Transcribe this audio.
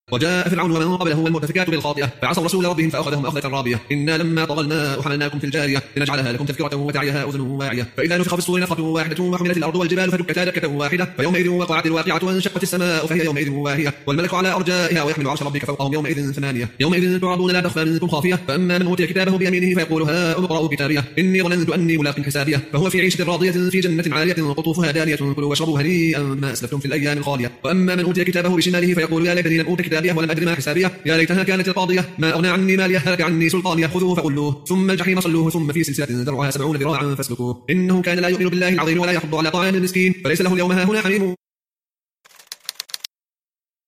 وجاء فرعون ومن قبله والمؤتفكات بالخاطئة فعصوا رسول ربهم فأخذهم أخذة رابية إنا لما طغى الماء حملناكم في الجارية لنجعلها لكم تذكرة وتعيها أذن واعية فإذا نفخ في الصور نفخة واحدة وحملت الأرض والجبال فدكتا دكة واحدة فيومئذ وقعت الواقعة وانشقت السماء فهي يومئذ واهية والملك على أرجائها ويحمل عرش ربك فوقهم يومئذ ثمانية يومئذ تعرضون لا تخفى منكم خافية فأما من أوتي كتابه بيمينه فيقول هاؤم اقرءوا كتابيه إني ظننت أني ملاق حسابيه فهو في عيشة راضية في جنة عالية قطوفها دانية كلوا واشربوا هنيئا بما أسلفتم في الأيام الخالية وأما من أوتي كتابه بشماله فيقول يا ليتني لم أوت كتابيه ولم أدر ما حسابيه يا ليتها كانت القاضية ما أغنى عني ماليه هلك عني سلطانيه خذوه فغلوه ثم الجحيم صلوه ثم في سلسلة ذرعها 70 ذراعا فاسلكوه إنه كان لا يؤمن بالله العظيم ولا يحض على طعام المسكين فليس له اليوم هاهنا حميم